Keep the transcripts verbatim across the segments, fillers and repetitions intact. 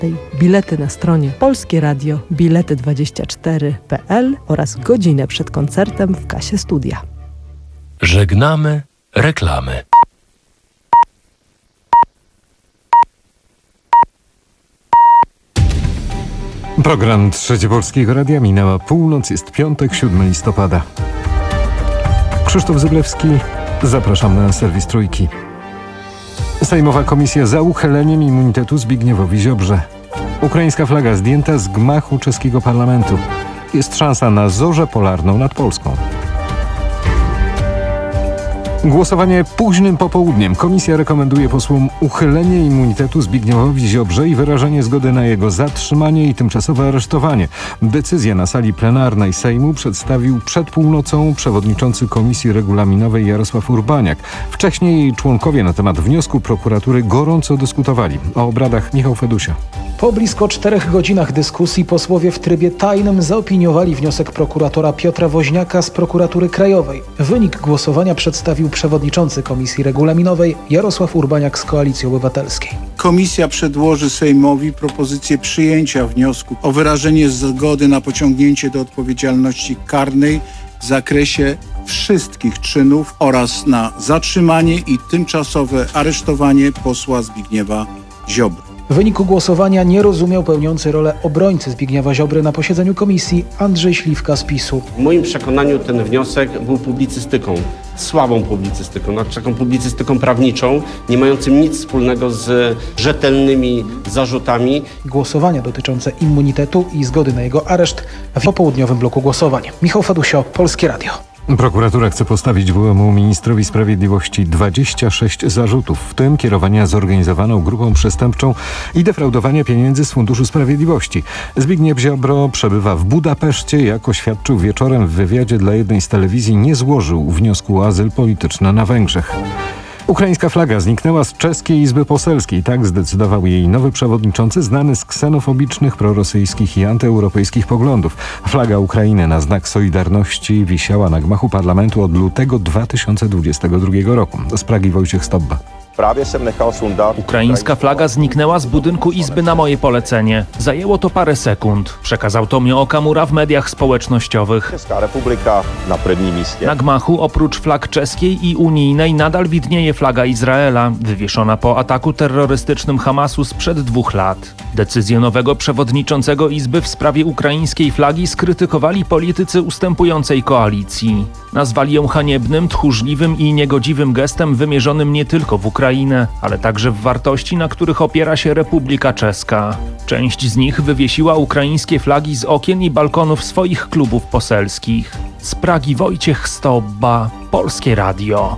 dwudziestej. Bilety na stronie Polskie Radio bilety dwadzieścia cztery kropka p l oraz godzinę przed koncertem w kasie studia. Żegnamy reklamy. Program Trzeci Polskiego Radia, minęła północ, jest piątek, siódmego listopada. Krzysztof Zyblewski, zapraszam na serwis Trójki. Sejmowa komisja za uchyleniem immunitetu Zbigniewowi Ziobrze. Ukraińska flaga zdjęta z gmachu czeskiego parlamentu. Jest szansa na zorzę polarną nad Polską. Głosowanie późnym popołudniem. Komisja rekomenduje posłom uchylenie immunitetu Zbigniewowi Ziobrze i wyrażenie zgody na jego zatrzymanie i tymczasowe aresztowanie. Decyzję na sali plenarnej Sejmu przedstawił przed północą przewodniczący Komisji Regulaminowej Jarosław Urbaniak. Wcześniej jej członkowie na temat wniosku prokuratury gorąco dyskutowali. O obradach Michał Fedusia. Po blisko czterech godzinach dyskusji posłowie w trybie tajnym zaopiniowali wniosek prokuratora Piotra Woźniaka z Prokuratury Krajowej. Wynik głosowania przedstawił przewodniczący Komisji Regulaminowej Jarosław Urbaniak z Koalicji Obywatelskiej. Komisja przedłoży Sejmowi propozycję przyjęcia wniosku o wyrażenie zgody na pociągnięcie do odpowiedzialności karnej w zakresie wszystkich czynów oraz na zatrzymanie i tymczasowe aresztowanie posła Zbigniewa Ziobry. W wyniku głosowania nie rozumiał pełniący rolę obrońcy Zbigniewa Ziobry na posiedzeniu komisji Andrzej Śliwka z PiSu. W moim przekonaniu ten wniosek był publicystyką, słabą publicystyką, znaczy taką publicystyką prawniczą, nie mającym nic wspólnego z rzetelnymi zarzutami. Głosowania dotyczące immunitetu i zgody na jego areszt w popołudniowym bloku głosowań. Michał Fadusio, Polskie Radio. Prokuratura chce postawić byłemu ministrowi sprawiedliwości dwadzieścia sześć zarzutów, w tym kierowania zorganizowaną grupą przestępczą i defraudowania pieniędzy z Funduszu Sprawiedliwości. Zbigniew Ziobro przebywa w Budapeszcie. Jak oświadczył wieczorem w wywiadzie dla jednej z telewizji, nie złożył wniosku o azyl polityczny na Węgrzech. Ukraińska flaga zniknęła z czeskiej Izby Poselskiej. Tak zdecydował jej nowy przewodniczący, znany z ksenofobicznych, prorosyjskich i antyeuropejskich poglądów. Flaga Ukrainy na znak solidarności wisiała na gmachu parlamentu od lutego dwa tysiące dwudziestego drugiego roku. Z Pragi Wojciech Stobba. Ukraińska flaga zniknęła z budynku Izby na moje polecenie. Zajęło to parę sekund. Przekazał Tomio Okamura w mediach społecznościowych. Na gmachu oprócz flag czeskiej i unijnej nadal widnieje flaga Izraela, wywieszona po ataku terrorystycznym Hamasu sprzed dwóch lat. Decyzję nowego przewodniczącego Izby w sprawie ukraińskiej flagi skrytykowali politycy ustępującej koalicji. Nazwali ją haniebnym, tchórzliwym i niegodziwym gestem wymierzonym nie tylko w Ukrainę, ale także w wartości, na których opiera się Republika Czeska. Część z nich wywiesiła ukraińskie flagi z okien i balkonów swoich klubów poselskich. Z Pragi Wojciech Stobba, Polskie Radio.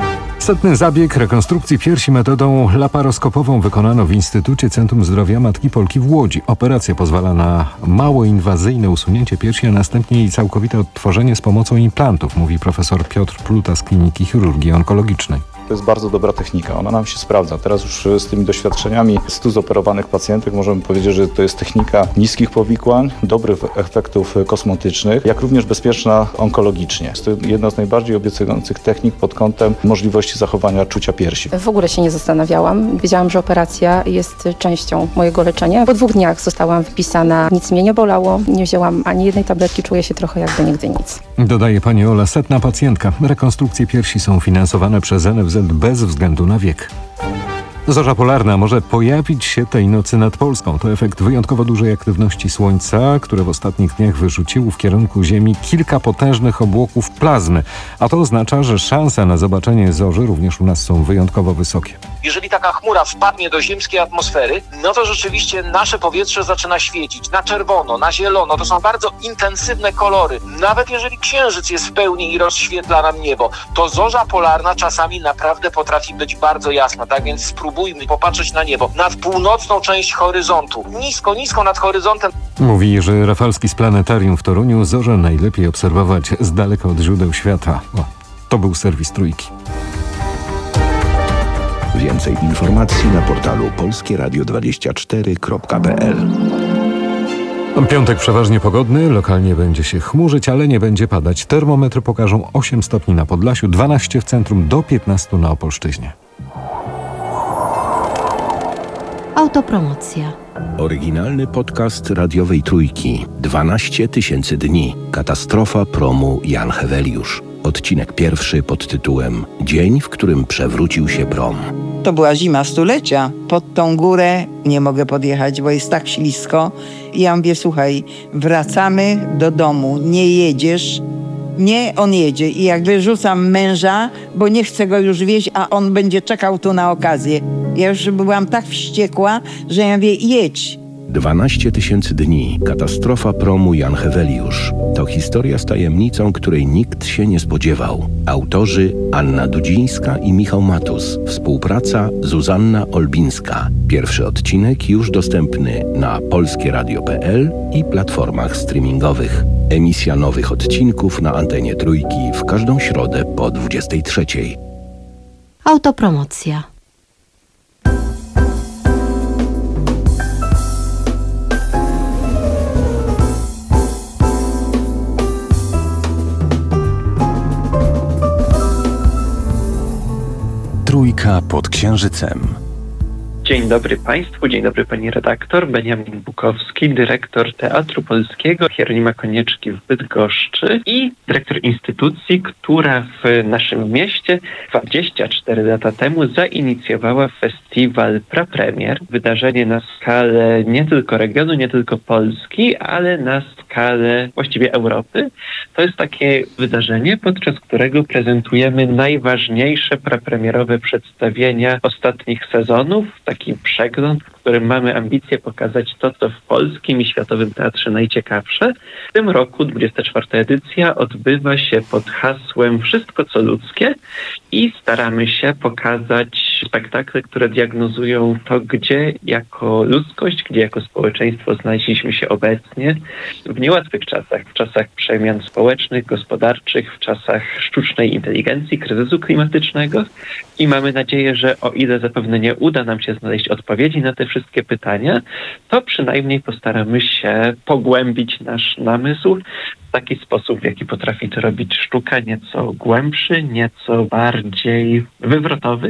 Setny zabieg rekonstrukcji piersi metodą laparoskopową wykonano w Instytucie Centrum Zdrowia Matki Polki w Łodzi. Operacja pozwala na mało inwazyjne usunięcie piersi, a następnie jej całkowite odtworzenie z pomocą implantów, mówi profesor Piotr Pluta z Kliniki Chirurgii Onkologicznej. To jest bardzo dobra technika, ona nam się sprawdza. Teraz już z tymi doświadczeniami stu zoperowanych pacjentek możemy powiedzieć, że to jest technika niskich powikłań, dobrych efektów kosmetycznych, jak również bezpieczna onkologicznie. Jest to jedna z najbardziej obiecujących technik pod kątem możliwości zachowania czucia piersi. W ogóle się nie zastanawiałam. Wiedziałam, że operacja jest częścią mojego leczenia. Po dwóch dniach zostałam wypisana, nic mnie nie bolało, nie wzięłam ani jednej tabletki, czuję się trochę jakby nigdy nic. Dodaje pani Ola, setna pacjentka. Rekonstrukcje piersi są finansowane przez N F Z bez względu na wiek. Zorza polarna może pojawić się tej nocy nad Polską. To efekt wyjątkowo dużej aktywności Słońca, które w ostatnich dniach wyrzuciło w kierunku Ziemi kilka potężnych obłoków plazmy. A to oznacza, że szanse na zobaczenie zorzy również u nas są wyjątkowo wysokie. Jeżeli taka chmura wpadnie do ziemskiej atmosfery, no to rzeczywiście nasze powietrze zaczyna świecić na czerwono, na zielono. To są bardzo intensywne kolory. Nawet jeżeli księżyc jest w pełni i rozświetla nam niebo, to zorza polarna czasami naprawdę potrafi być bardzo jasna. Tak więc spróbujmy popatrzeć na niebo, nad północną część horyzontu. Nisko, nisko nad horyzontem. Mówi Jerzy Rafalski z Planetarium w Toruniu. Zorzę najlepiej obserwować z daleka od źródeł świata. O, to był serwis Trójki. Więcej informacji na portalu polskie radio dwadzieścia cztery kropka p l. Piątek przeważnie pogodny, lokalnie będzie się chmurzyć, ale nie będzie padać. Termometry pokażą osiem stopni na Podlasiu, dwanaście w centrum, do piętnastu na Opolszczyźnie. Autopromocja. Oryginalny podcast radiowej Trójki. dwanaście tysięcy dni. Katastrofa promu Jan Heweliusz. Odcinek pierwszy pod tytułem Dzień, w którym przewrócił się prom. To była zima stulecia. Pod tą górę nie mogę podjechać, bo jest tak ślisko. I ja mówię, słuchaj, wracamy do domu, nie jedziesz. Nie, on jedzie. I jak wyrzucam męża, bo nie chcę go już wieźć, a on będzie czekał tu na okazję. Ja już byłam tak wściekła, że ja mówię, jedź. dwanaście tysięcy dni. Katastrofa promu Jan Heweliusz. To historia z tajemnicą, której nikt się nie spodziewał. Autorzy Anna Dudzińska i Michał Matus. Współpraca Zuzanna Olbińska. Pierwszy odcinek już dostępny na polskie radio kropka pe el i platformach streamingowych. Emisja nowych odcinków na antenie Trójki w każdą środę po dwudziestej trzeciej. Autopromocja. Trójka pod Księżycem. Dzień dobry Państwu, dzień dobry Pani redaktor. Beniamin Bukowski, dyrektor Teatru Polskiego Hieronima Konieczki w Bydgoszczy i dyrektor instytucji, która w naszym mieście dwadzieścia cztery lata temu zainicjowała festiwal Prapremier. Wydarzenie na skalę nie tylko regionu, nie tylko Polski, ale na skalę właściwie Europy. To jest takie wydarzenie, podczas którego prezentujemy najważniejsze prapremierowe przedstawienia ostatnich sezonów. Taki przegląd, w którym mamy ambicje pokazać to, co w polskim i światowym teatrze najciekawsze. W tym roku dwudziesta czwarta edycja odbywa się pod hasłem Wszystko co ludzkie i staramy się pokazać spektakle, które diagnozują to, gdzie jako ludzkość, gdzie jako społeczeństwo znaleźliśmy się obecnie w niełatwych czasach, w czasach przemian społecznych, gospodarczych, w czasach sztucznej inteligencji, kryzysu klimatycznego i mamy nadzieję, że o ile zapewne nie uda nam się znaleźć odpowiedzi na te wszystkie pytania, to przynajmniej postaramy się pogłębić nasz namysł w taki sposób, w jaki potrafi to robić sztuka, nieco głębszy, nieco bardziej wywrotowy,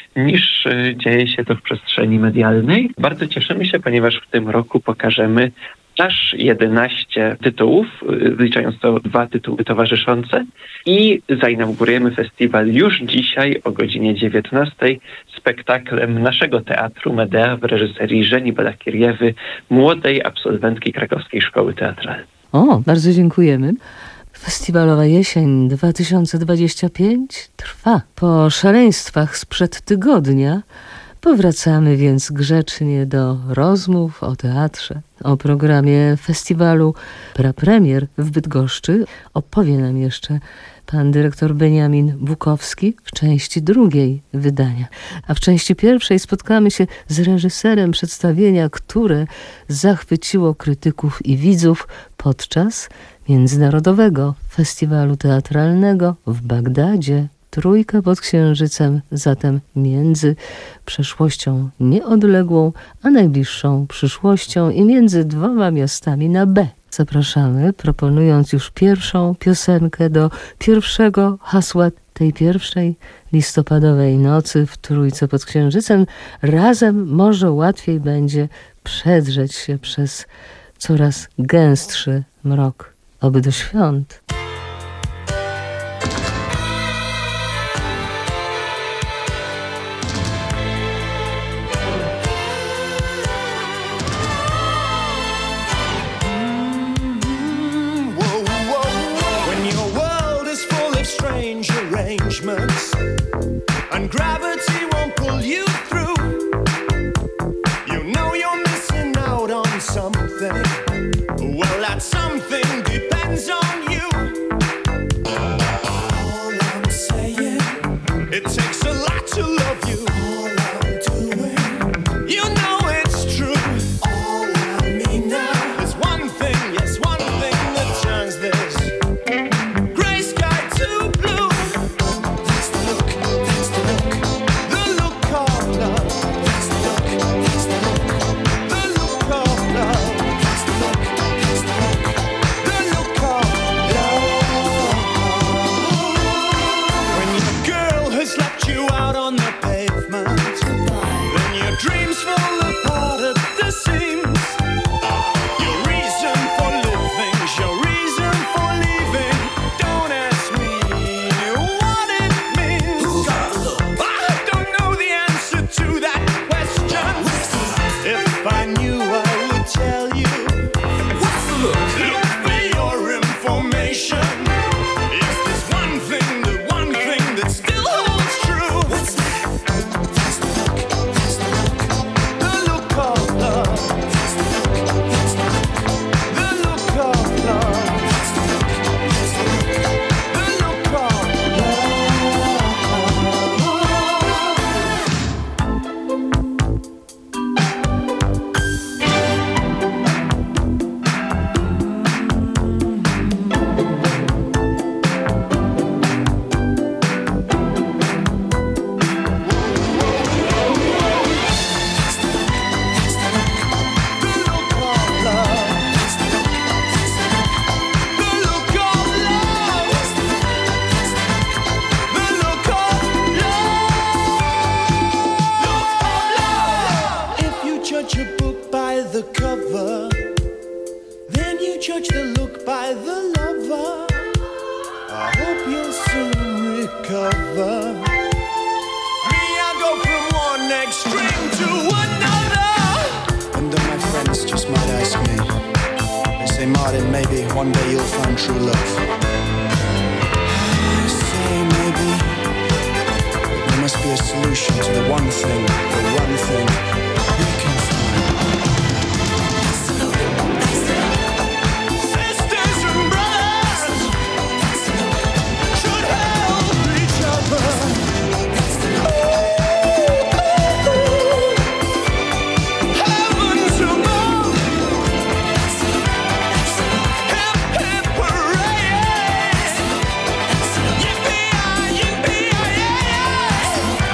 niż dzieje się to w przestrzeni medialnej. Bardzo cieszymy się, ponieważ w tym roku pokażemy aż jedenaście tytułów, wliczając to dwa tytuły towarzyszące i zainaugurujemy festiwal już dzisiaj o godzinie dziewiętnastej spektaklem naszego teatru Medea w reżyserii Żeni Balakiriewy, młodej absolwentki Krakowskiej Szkoły Teatralnej. O, bardzo dziękujemy. Festiwalowa jesień dwa tysiące dwudziesty piąty trwa. Po szaleństwach sprzed tygodnia powracamy więc grzecznie do rozmów o teatrze. O programie festiwalu Prapremier w Bydgoszczy opowie nam jeszcze pan dyrektor Beniamin Bukowski w części drugiej wydania. A w części pierwszej spotkamy się z reżyserem przedstawienia, które zachwyciło krytyków i widzów podczas Międzynarodowego Festiwalu Teatralnego w Bagdadzie. Trójka pod Księżycem, zatem między przeszłością nieodległą, a najbliższą przyszłością i między dwoma miastami na B. Zapraszamy, proponując już pierwszą piosenkę do pierwszego hasła tej pierwszej listopadowej nocy w Trójce pod Księżycem. Razem może łatwiej będzie przedrzeć się przez coraz gęstszy mrok. Oby do świąt. And gravity won't pull you through. You know you're missing out on something. Well, that something depends on you. the cover, then you judge the look by the lover. I hope you'll soon recover. Me, I go from one extreme to another. One day my friends just might ask me, they say, Martin, maybe one day you'll find true love. I say maybe, but there must be a solution to the one thing, the one thing we can find. Sisters and brothers should help each other. Heavens above. Hip, hip, hooray. Yippee-yi, yippee-yi-yi.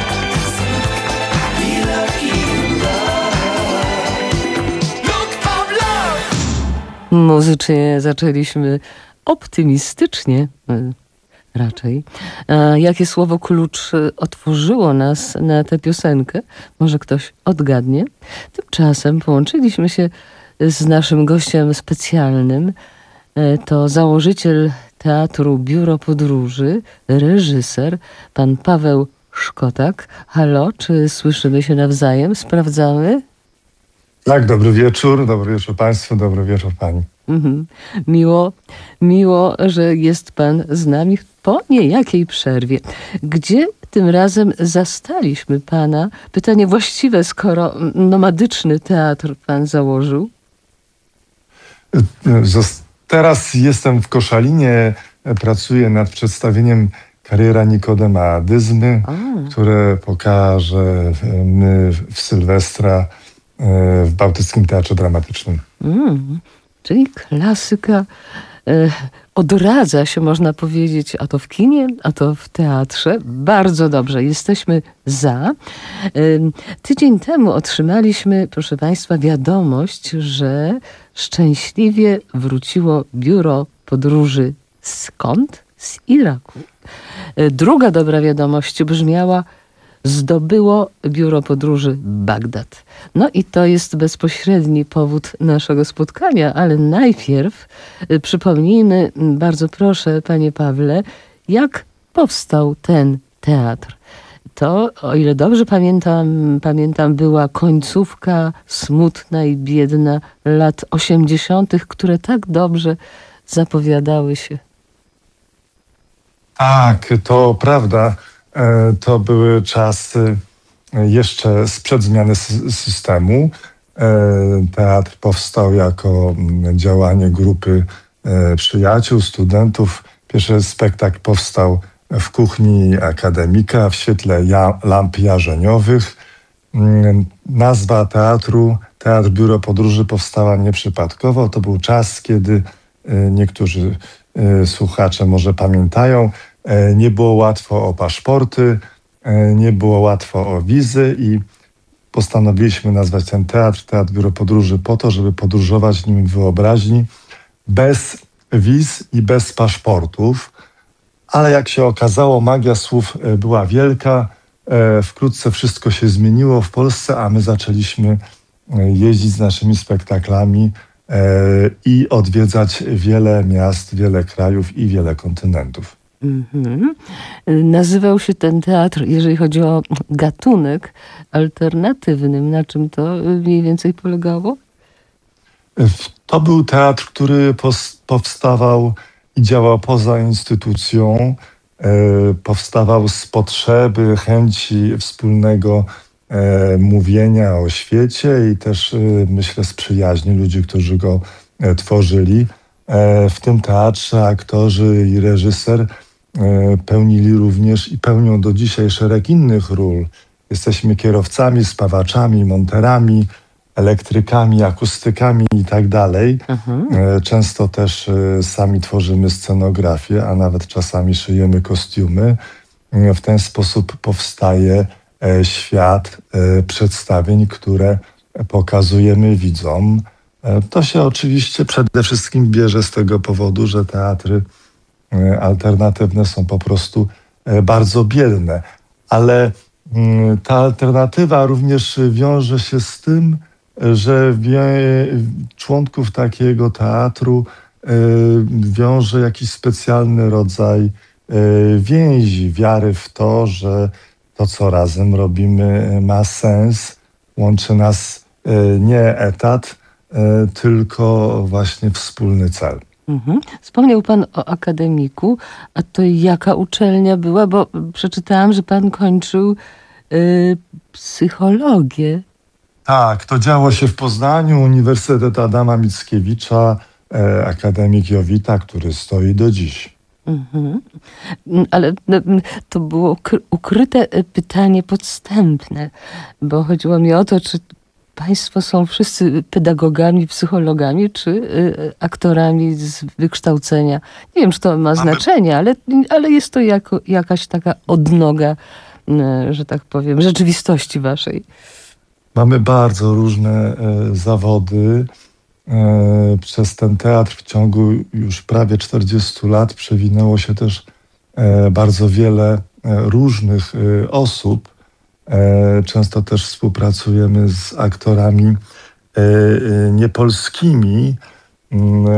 Be lucky in love. Look of love. Muzycznie zaczęliśmy optymistycznie, y, raczej. A jakie słowo klucz y, otworzyło nas na tę piosenkę? Może ktoś odgadnie? Tymczasem połączyliśmy się z naszym gościem specjalnym. Y, To założyciel Teatru Biuro Podróży, reżyser, pan Paweł Szkotak. Halo, czy słyszymy się nawzajem? Sprawdzamy? Tak, dobry wieczór, dobry wieczór Państwu, dobry wieczór Pani. Mhm. Miło, miło, że jest pan z nami po niejakiej przerwie. Gdzie tym razem zastaliśmy pana? Pytanie właściwe, skoro nomadyczny teatr pan założył. Zos- Teraz jestem w Koszalinie, pracuję nad przedstawieniem Kariera Nikodema Dyzmy, które pokażemy w Sylwestra w Bałtyckim Teatrze Dramatycznym. Mm, czyli klasyka e, odradza się, można powiedzieć, a to w kinie, a to w teatrze. Bardzo dobrze, jesteśmy za. E, tydzień temu otrzymaliśmy, proszę Państwa, wiadomość, że szczęśliwie wróciło Biuro Podróży skąd? Z Iraku. E, druga dobra wiadomość brzmiała: zdobyło Biuro Podróży Bagdad. No i to jest bezpośredni powód naszego spotkania, ale najpierw y, przypomnijmy, bardzo proszę, panie Pawle, jak powstał ten teatr. To, o ile dobrze pamiętam, pamiętam, była końcówka smutna i biedna lat osiemdziesiątych, które tak dobrze zapowiadały się. Tak, to prawda. E, To były czasy jeszcze sprzed zmiany sy- systemu. E, Teatr powstał jako mm, działanie grupy e, przyjaciół, studentów. Pierwszy spektakl powstał w kuchni akademika w świetle ja- lamp jarzeniowych. Mm, Nazwa teatru, Teatr Biuro Podróży, powstała nieprzypadkowo. To był czas, kiedy e, niektórzy e, słuchacze może pamiętają, e, nie było łatwo o paszporty, e, nie było łatwo o wizy i postanowiliśmy nazwać ten teatr Teatr Biuro Podróży po to, żeby podróżować nim w wyobraźni bez wiz i bez paszportów. Ale jak się okazało, magia słów e, była wielka. E, Wkrótce wszystko się zmieniło w Polsce, a my zaczęliśmy e, jeździć z naszymi spektaklami e, i odwiedzać wiele miast, wiele krajów i wiele kontynentów. Mhm. Nazywał się ten teatr, jeżeli chodzi o gatunek, alternatywnym. Na czym to mniej więcej polegało? To był teatr, który pos- powstawał i działał poza instytucją. E, powstawał z potrzeby, chęci wspólnego e, mówienia o świecie i też, e, myślę, z przyjaźni ludzi, którzy go e, tworzyli. E, w tym teatrze aktorzy i reżyser e, pełnili również i pełnią do dzisiaj szereg innych ról. Jesteśmy kierowcami, spawaczami, monterami, elektrykami, akustykami i tak dalej. E, Często też e, sami tworzymy scenografię, a nawet czasami szyjemy kostiumy. E, W ten sposób powstaje e, świat e, przedstawień, które pokazujemy widzom. E, To się oczywiście przede wszystkim bierze z tego powodu, że teatry e, alternatywne są po prostu e, bardzo biedne. Ale mm, ta alternatywa również wiąże się z tym, że wie, członków takiego teatru wiąże jakiś specjalny rodzaj więzi, wiary w to, że to, co razem robimy, ma sens, łączy nas nie etat, tylko właśnie wspólny cel. Mhm. Wspomniał pan o akademiku, a to jaka uczelnia była? Bo przeczytałam, że pan kończył y, psychologię. Tak, to działo się w Poznaniu, Uniwersytet Adama Mickiewicza, e, Akademik Jowita, który stoi do dziś. Mhm. Ale no, to było ukryte pytanie podstępne, bo chodziło mi o to, czy państwo są wszyscy pedagogami, psychologami, czy y, aktorami z wykształcenia. Nie wiem, czy to ma znaczenie, ale, ale jest to jako, jakaś taka odnoga, y, że tak powiem, rzeczywistości waszej. Mamy bardzo różne e, zawody. E, przez ten teatr w ciągu już prawie czterdziestu lat przewinęło się też e, bardzo wiele e, różnych e, osób. E, często też współpracujemy z aktorami e, e, niepolskimi. E,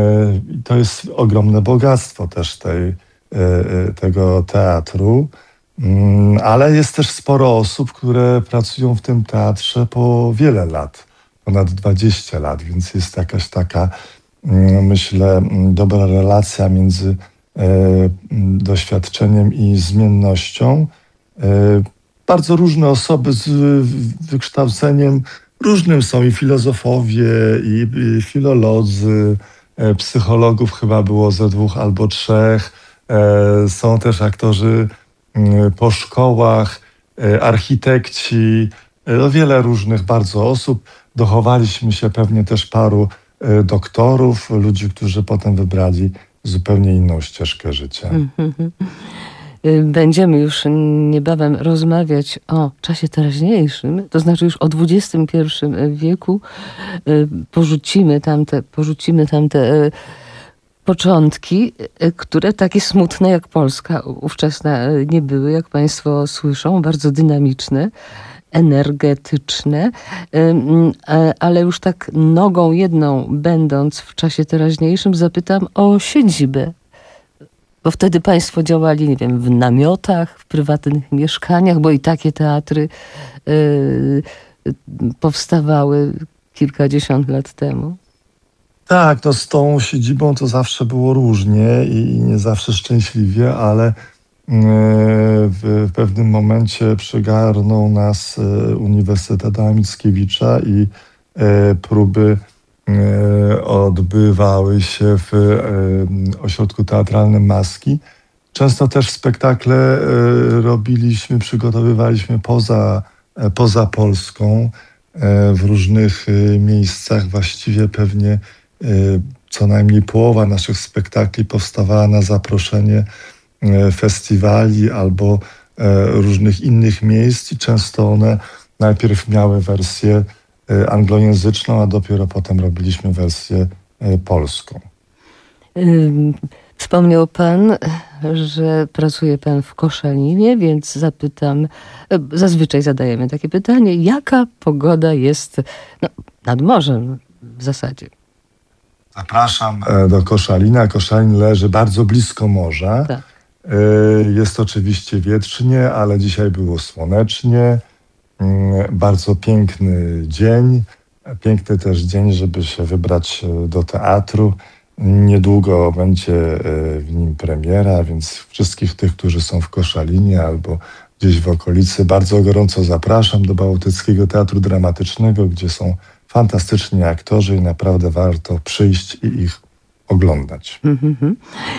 to jest ogromne bogactwo też tej, e, tego teatru. Ale jest też sporo osób, które pracują w tym teatrze po wiele lat, ponad dwadzieścia lat, więc jest jakaś taka, myślę, dobra relacja między doświadczeniem i zmiennością. Bardzo różne osoby z wykształceniem różnym są i filozofowie, i filolodzy, psychologów chyba było ze dwóch albo trzech. Są też aktorzy po szkołach, architekci, no wiele różnych bardzo osób. Dochowaliśmy się pewnie też paru doktorów, ludzi, którzy potem wybrali zupełnie inną ścieżkę życia. Będziemy już niebawem rozmawiać o czasie teraźniejszym, to znaczy już o dwudziestym pierwszym wieku. Porzucimy tamte, porzucimy tamte początki, które takie smutne jak Polska ówczesna nie były, jak państwo słyszą, bardzo dynamiczne, energetyczne, ale już tak nogą jedną będąc w czasie teraźniejszym zapytam o siedzibę. Bo wtedy państwo działali, nie wiem, w namiotach, w prywatnych mieszkaniach, bo i takie teatry y, powstawały kilkadziesiąt lat temu. Tak, no z tą siedzibą to zawsze było różnie i nie zawsze szczęśliwie, ale w pewnym momencie przygarnął nas Uniwersytet Adama Mickiewicza i próby odbywały się w ośrodku teatralnym Maski. Często też spektakle robiliśmy, przygotowywaliśmy poza, poza Polską, w różnych miejscach. Właściwie pewnie co najmniej połowa naszych spektakli powstawała na zaproszenie festiwali albo różnych innych miejsc i często one najpierw miały wersję anglojęzyczną, a dopiero potem robiliśmy wersję polską. Wspomniał pan, że pracuje pan w Koszalinie, więc zapytam, zazwyczaj zadajemy takie pytanie, jaka pogoda jest no, nad morzem w zasadzie? Zapraszam do Koszalina. Koszalin leży bardzo blisko morza. Tak. Jest oczywiście wietrznie, ale dzisiaj było słonecznie. Bardzo piękny dzień. Piękny też dzień, żeby się wybrać do teatru. Niedługo będzie w nim premiera, więc wszystkich tych, którzy są w Koszalinie albo gdzieś w okolicy, bardzo gorąco zapraszam do Bałtyckiego Teatru Dramatycznego, gdzie są fantastyczni aktorzy i naprawdę warto przyjść i ich oglądać. Mm-hmm.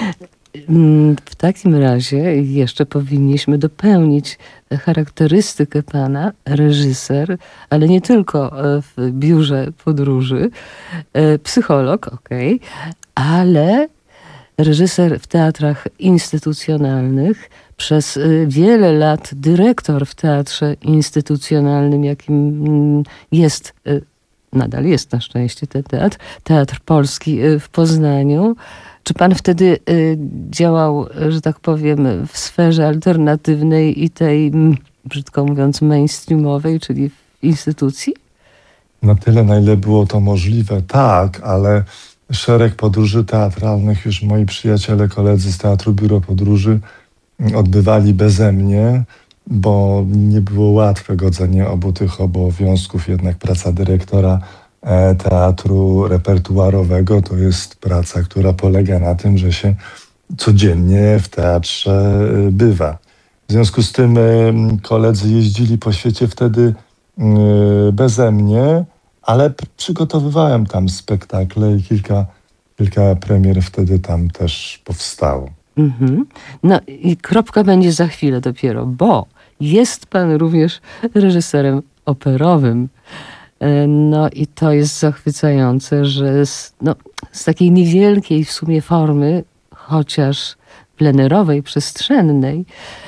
W takim razie jeszcze powinniśmy dopełnić charakterystykę pana, reżyser, ale nie tylko w biurze podróży, psycholog, okej, okay, ale reżyser w teatrach instytucjonalnych, przez wiele lat dyrektor w teatrze instytucjonalnym, jakim jest, nadal jest na szczęście ten teatr, Teatr Polski w Poznaniu. Czy pan wtedy y, działał, że tak powiem, w sferze alternatywnej i tej, brzydko mówiąc, mainstreamowej, czyli w instytucji? na tyle, na ile było to możliwe, tak, ale szereg podróży teatralnych już moi przyjaciele, koledzy z Teatru Biuro Podróży odbywali beze mnie, bo nie było łatwe godzenie obu tych obowiązków. Jednak praca dyrektora teatru repertuarowego to jest praca, która polega na tym, że się codziennie w teatrze bywa. W związku z tym koledzy jeździli po świecie wtedy beze mnie, ale przygotowywałem tam spektakle i kilka, kilka premier wtedy tam też powstało. Mhm. No i kropka będzie za chwilę dopiero, bo jest pan również reżyserem operowym. No i to jest zachwycające, że z, no, z takiej niewielkiej w sumie formy, chociaż plenerowej, przestrzennej,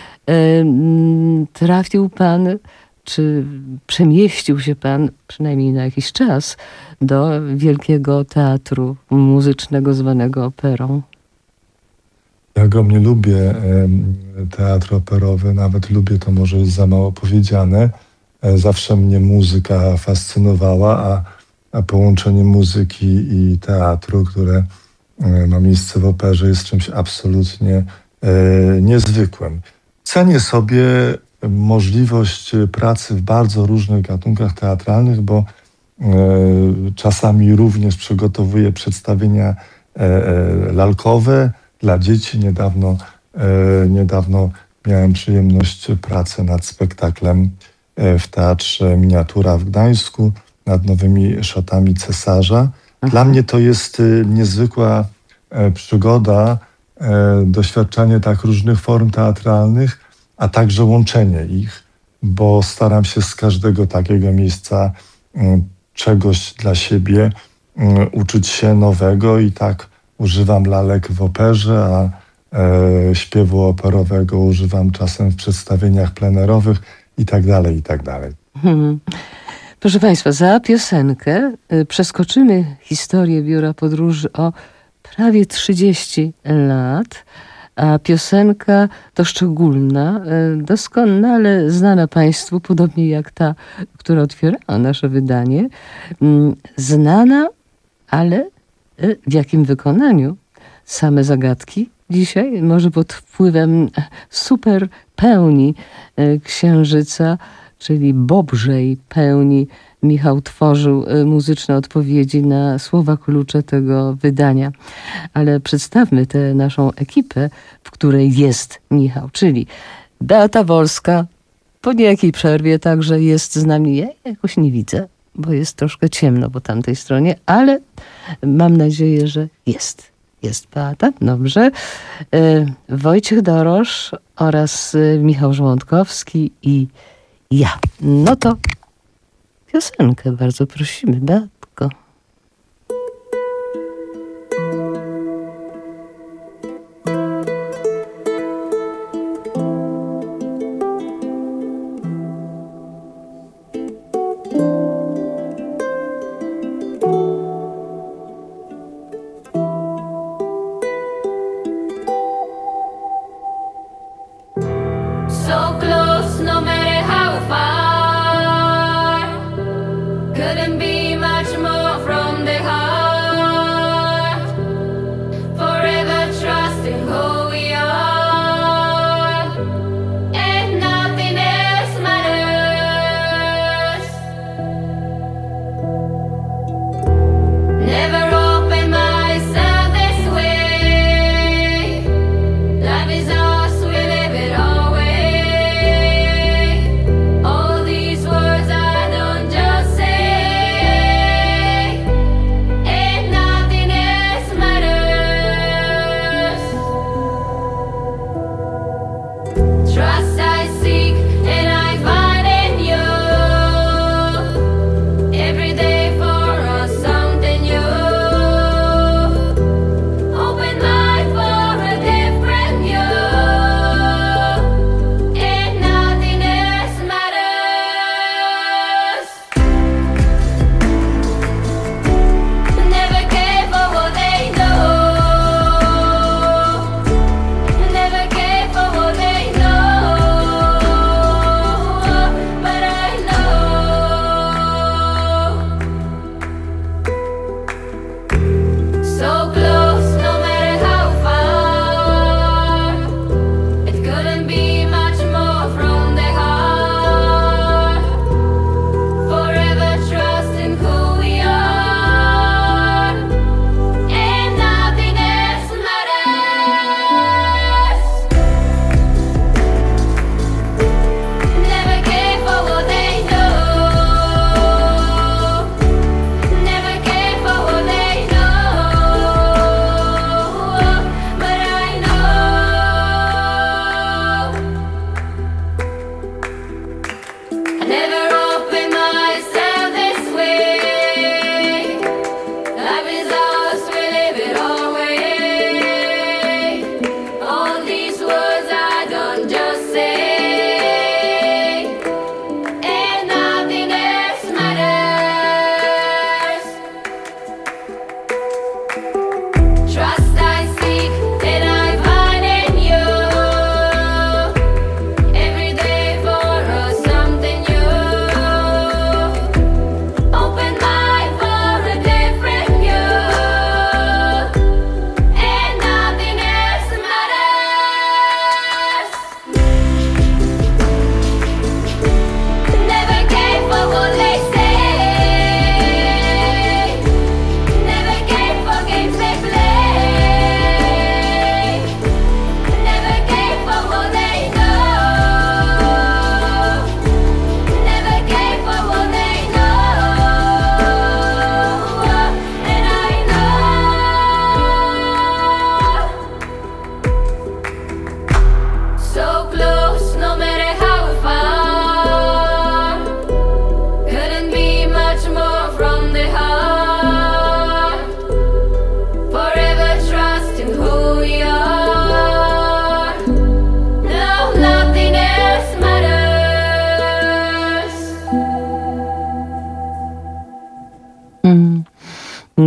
trafił pan, czy przemieścił się pan, przynajmniej na jakiś czas, do wielkiego teatru muzycznego zwanego operą. Ja ogromnie lubię teatr operowy, nawet lubię, to może jest za mało powiedziane. Zawsze mnie muzyka fascynowała, a, a połączenie muzyki i teatru, które ma miejsce w operze, jest czymś absolutnie e, niezwykłym. Cenię sobie możliwość pracy w bardzo różnych gatunkach teatralnych, bo e, czasami również przygotowuję przedstawienia e, e, lalkowe dla dzieci. Niedawno, e, niedawno miałem przyjemność pracy nad spektaklem w Teatrze Miniatura w Gdańsku, nad nowymi szatami cesarza. Dla mnie to jest niezwykła przygoda, doświadczanie tak różnych form teatralnych, a także łączenie ich, bo staram się z każdego takiego miejsca czegoś dla siebie uczyć się nowego i tak używam lalek w operze, a śpiewu operowego używam czasem w przedstawieniach plenerowych i tak dalej, i tak dalej. Hmm. Proszę Państwa, za piosenkę y, przeskoczymy historię Biura Podróży o prawie trzydzieści lat, a piosenka to szczególna, y, doskonale znana Państwu, podobnie jak ta, która otwierała nasze wydanie. Y, znana, ale y, w jakim wykonaniu? Same zagadki dzisiaj, może pod wpływem super pełni Księżyca, czyli Bobrzej pełni, Michał tworzył muzyczne odpowiedzi na słowa klucze tego wydania. Ale przedstawmy tę naszą ekipę, w której jest Michał, czyli Beata Wolska, po niejakiej przerwie także jest z nami. Ja jakoś nie widzę, bo jest troszkę ciemno po tamtej stronie, ale mam nadzieję, że jest. Jest Beata, dobrze. Wojciech Dorosz oraz Michał Żołądkowski i ja. No to piosenkę bardzo prosimy, Beatko. So close, no matter how far. Couldn't be much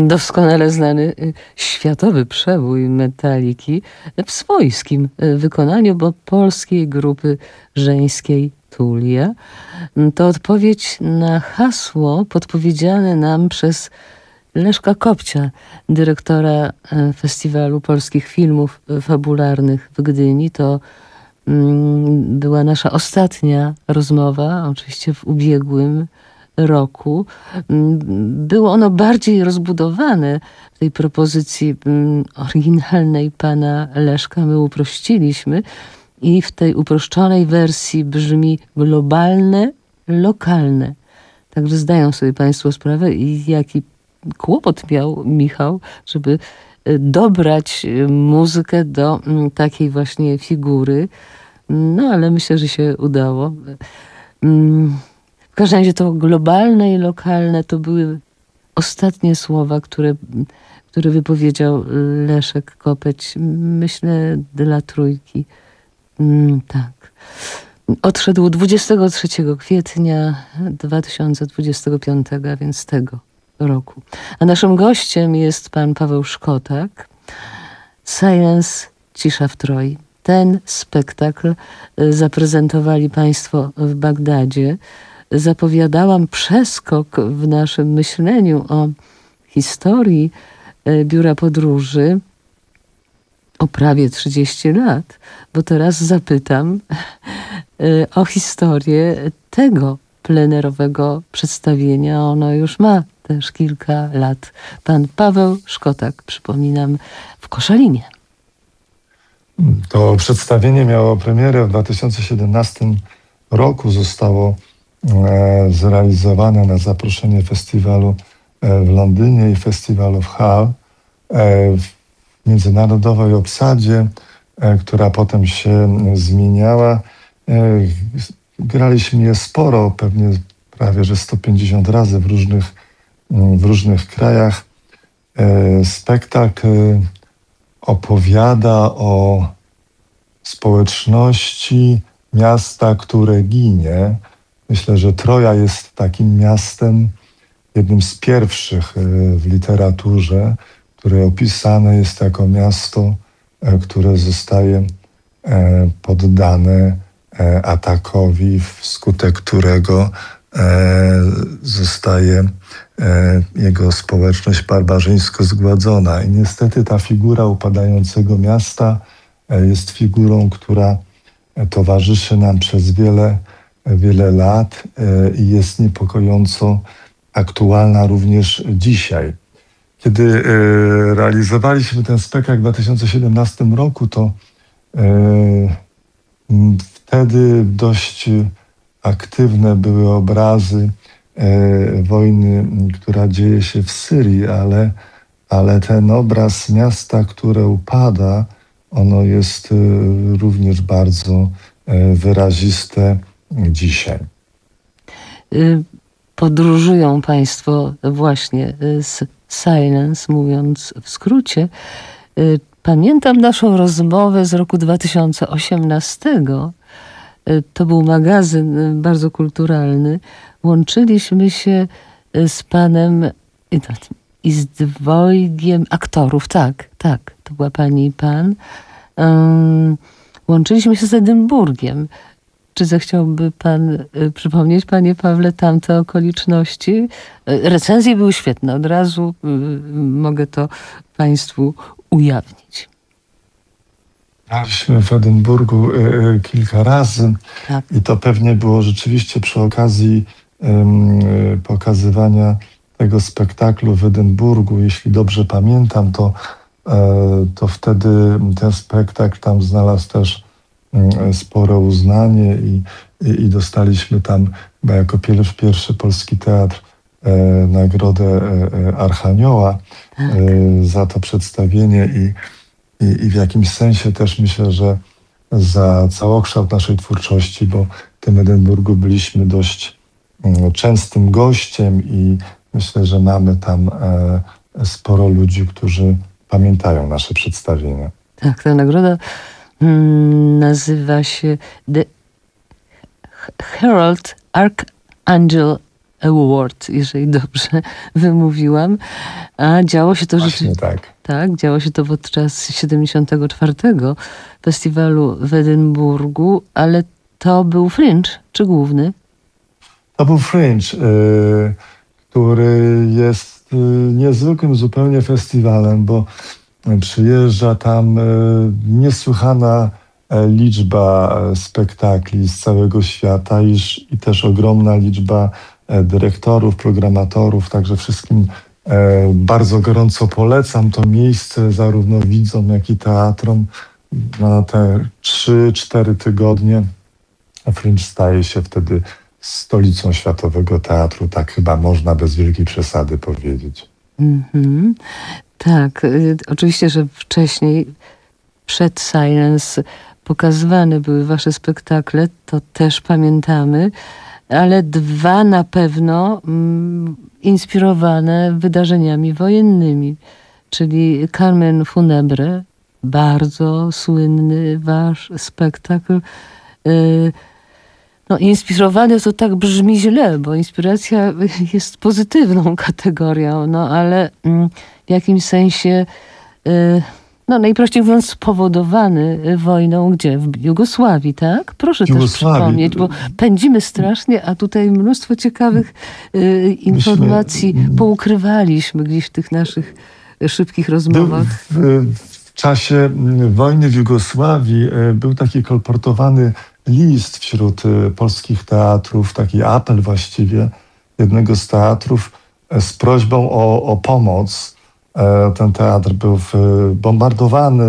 doskonale znany światowy przebój Metaliki w swojskim wykonaniu, bo polskiej grupy żeńskiej Tulia. To odpowiedź na hasło podpowiedziane nam przez Leszka Kopcia, dyrektora Festiwalu Polskich Filmów Fabularnych w Gdyni. To była nasza ostatnia rozmowa, oczywiście w ubiegłym roku. Było ono bardziej rozbudowane w tej propozycji oryginalnej pana Leszka. My uprościliśmy i w tej uproszczonej wersji brzmi globalne, lokalne. Także zdają sobie państwo sprawę, jaki kłopot miał Michał, żeby dobrać muzykę do takiej właśnie figury. No ale myślę, że się udało. W każdym razie to globalne i lokalne to były ostatnie słowa, które, które wypowiedział Leszek Kopeć. Myślę dla trójki. Mm, tak. Odszedł dwudziestego trzeciego kwietnia dwa tysiące dwudziestego piątego, a więc tego roku. A naszym gościem jest pan Paweł Szkotak. Silence, cisza w Troi. Ten spektakl zaprezentowali państwo w Bagdadzie. Zapowiadałam przeskok w naszym myśleniu o historii Biura Podróży o prawie trzydzieści lat, bo teraz zapytam o historię tego plenerowego przedstawienia. Ono już ma też kilka lat. Pan Paweł Szkotak, przypominam, w Koszalinie. To przedstawienie miało premierę w dwa tysiące siedemnastym roku. Zostało e, zrealizowane na zaproszenie festiwalu e, w Londynie i festiwalu w Hull e, w międzynarodowej obsadzie, e, która potem się zmieniała. E, graliśmy je sporo, pewnie prawie że sto pięćdziesiąt razy w różnych, w różnych krajach. E, spektakl opowiada o społeczności miasta, które ginie. Myślę, że Troja jest takim miastem, jednym z pierwszych w literaturze, które opisane jest jako miasto, które zostaje poddane atakowi, wskutek którego zostaje jego społeczność barbarzyńsko zgładzona. I niestety ta figura upadającego miasta jest figurą, która towarzyszy nam przez wiele, wiele lat i jest niepokojąco aktualna również dzisiaj. Kiedy realizowaliśmy ten spektakl w dwa tysiące siedemnastym roku, to wtedy dość aktywne były obrazy wojny, która dzieje się w Syrii, ale, ale ten obraz miasta, które upada, ono jest również bardzo wyraziste dzisiaj. Podróżują państwo właśnie z Silence, mówiąc w skrócie. Pamiętam naszą rozmowę z roku dwa tysiące osiemnastego. To był magazyn bardzo kulturalny. Łączyliśmy się z panem i z dwojgiem aktorów. Tak, tak, to była pani i pan. Um, łączyliśmy się z Edynburgiem. Czy zechciałby pan y, przypomnieć, panie Pawle, tamte okoliczności? Y, recenzje były świetne. Od razu y, mogę to państwu ujawnić. Byliśmy w Edynburgu y, kilka razy tak. I to pewnie było rzeczywiście przy okazji y, pokazywania tego spektaklu w Edynburgu. Jeśli dobrze pamiętam, to, y, to wtedy ten spektakl tam znalazł też y, spore uznanie i, i, i dostaliśmy tam chyba jako pierwszy, pierwszy polski teatr y, nagrodę y, Archanioła tak. y, za to przedstawienie i I, I w jakimś sensie też myślę, że za całokształt naszej twórczości, bo w tym Edynburgu byliśmy dość um, częstym gościem i myślę, że mamy tam e, sporo ludzi, którzy pamiętają nasze przedstawienia. Tak, ta nagroda mm, nazywa się The Herald Archangel Award, jeżeli dobrze wymówiłam. A działo się to rzeczywiście. tak. Tak, działo się to podczas siedemdziesiątego czwartego festiwalu w Edynburgu, ale to był Fringe, czy główny? To był Fringe, y, który jest y, niezwykłym zupełnie festiwalem, bo przyjeżdża tam y, niesłychana liczba spektakli z całego świata iż, i też ogromna liczba dyrektorów, programatorów, także wszystkim e, bardzo gorąco polecam to miejsce zarówno widzom, jak i teatrom na te trzy cztery tygodnie. A Fringe staje się wtedy stolicą światowego teatru, tak chyba można bez wielkiej przesady powiedzieć. Mm-hmm. Tak, y, oczywiście, że wcześniej przed Silence pokazywane były wasze spektakle, to też pamiętamy, ale dwa na pewno mm, inspirowane wydarzeniami wojennymi, czyli Carmen Funebre, bardzo słynny wasz spektakl. Yy, no, inspirowany to tak brzmi źle, bo inspiracja jest pozytywną kategorią, no ale mm, w jakimś sensie yy, no najprościej mówiąc spowodowany wojną gdzie? W Jugosławii, tak? Proszę też przypomnieć, bo pędzimy strasznie, a tutaj mnóstwo ciekawych y, informacji Myśmy... poukrywaliśmy gdzieś w tych naszych szybkich rozmowach. W, w czasie wojny w Jugosławii był taki kolportowany list wśród polskich teatrów, taki apel właściwie jednego z teatrów z prośbą o, o pomoc. Ten teatr był bombardowany,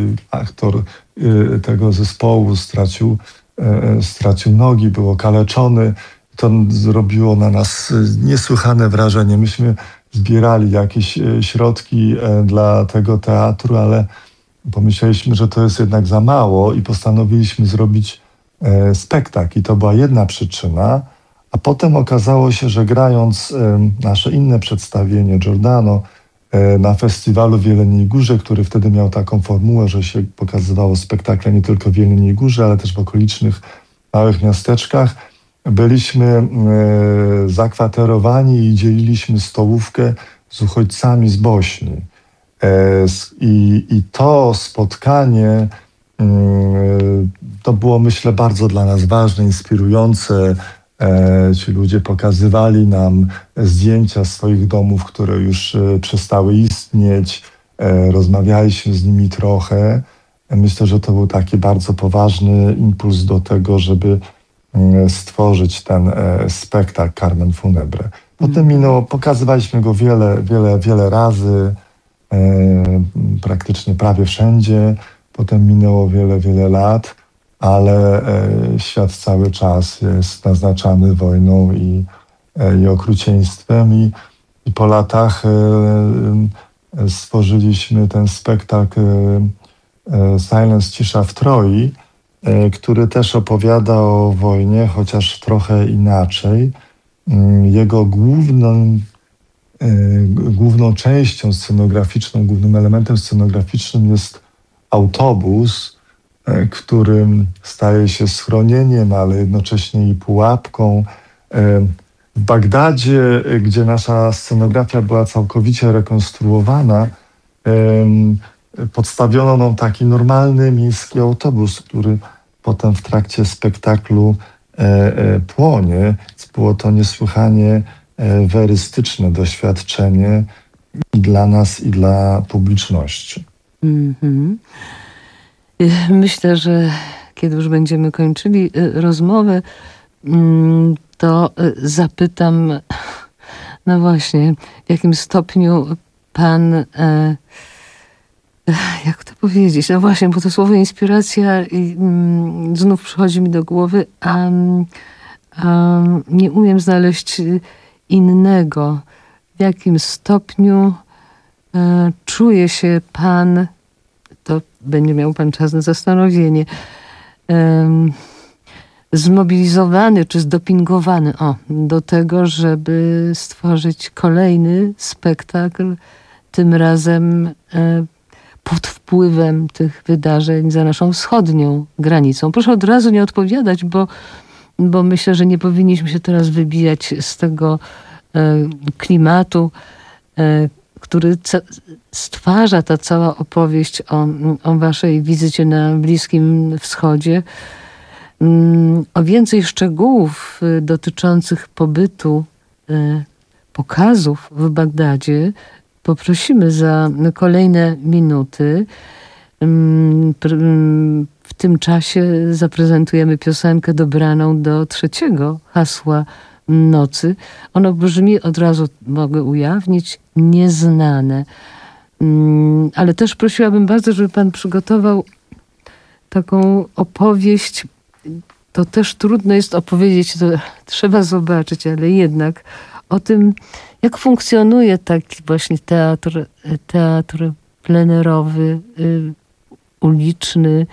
aktor tego zespołu stracił, stracił nogi, był okaleczony. To zrobiło na nas niesłychane wrażenie. Myśmy zbierali jakieś środki dla tego teatru, ale pomyśleliśmy, że to jest jednak za mało i postanowiliśmy zrobić spektakl. I to była jedna przyczyna. A potem okazało się, że grając nasze inne przedstawienie, Giordano, na festiwalu w Jeleniej Górze, który wtedy miał taką formułę, że się pokazywało spektakle nie tylko w Jeleniej Górze, ale też w okolicznych małych miasteczkach. Byliśmy e, zakwaterowani i dzieliliśmy stołówkę z uchodźcami z Bośni. E, i, I to spotkanie e, to było, myślę, bardzo dla nas ważne, inspirujące. Ci ludzie pokazywali nam zdjęcia swoich domów, które już przestały istnieć. Rozmawialiśmy z nimi trochę. Myślę, że to był taki bardzo poważny impuls do tego, żeby stworzyć ten spektakl Carmen Funebre. Potem minęło, pokazywaliśmy go wiele, wiele, wiele razy, praktycznie prawie wszędzie. Potem minęło wiele, wiele lat. Ale e, świat cały czas jest naznaczany wojną i, e, i okrucieństwem i, i po latach e, stworzyliśmy ten spektakl e, Silence, Cisza w Troi, e, który też opowiada o wojnie, chociaż trochę inaczej. E, jego główną, e, główną częścią scenograficzną, głównym elementem scenograficznym jest autobus, którym staje się schronieniem, ale jednocześnie i pułapką. W Bagdadzie, gdzie nasza scenografia była całkowicie rekonstruowana, podstawiono nam taki normalny miejski autobus, który potem w trakcie spektaklu płonie. Było to niesłychanie werystyczne doświadczenie i dla nas, i dla publiczności. Mm-hmm. Myślę, że kiedy już będziemy kończyli rozmowę, to zapytam, no właśnie, w jakim stopniu pan, e, jak to powiedzieć, no właśnie, bo to słowo inspiracja i, mm, znów przychodzi mi do głowy, a, a nie umiem znaleźć innego. W jakim stopniu e, czuje się pan, to będzie miał pan czas na zastanowienie, um, zmobilizowany czy zdopingowany o, do tego, żeby stworzyć kolejny spektakl, tym razem e, pod wpływem tych wydarzeń za naszą wschodnią granicą. Proszę od razu nie odpowiadać, bo bo myślę, że nie powinniśmy się teraz wybijać z tego e, klimatu, e, który ca- stwarza ta cała opowieść o, o waszej wizycie na Bliskim Wschodzie. Mm, o więcej szczegółów y, dotyczących pobytu, y, pokazów w Bagdadzie poprosimy za kolejne minuty. Mm, pr- mm, w tym czasie zaprezentujemy piosenkę dobraną do trzeciego hasła nocy. Ono brzmi, od razu mogę ujawnić, nieznane. Mm, ale też prosiłabym bardzo, żeby pan przygotował taką opowieść. To też trudno jest opowiedzieć, to trzeba zobaczyć, ale jednak o tym, jak funkcjonuje taki właśnie teatr, teatr plenerowy, y, uliczny,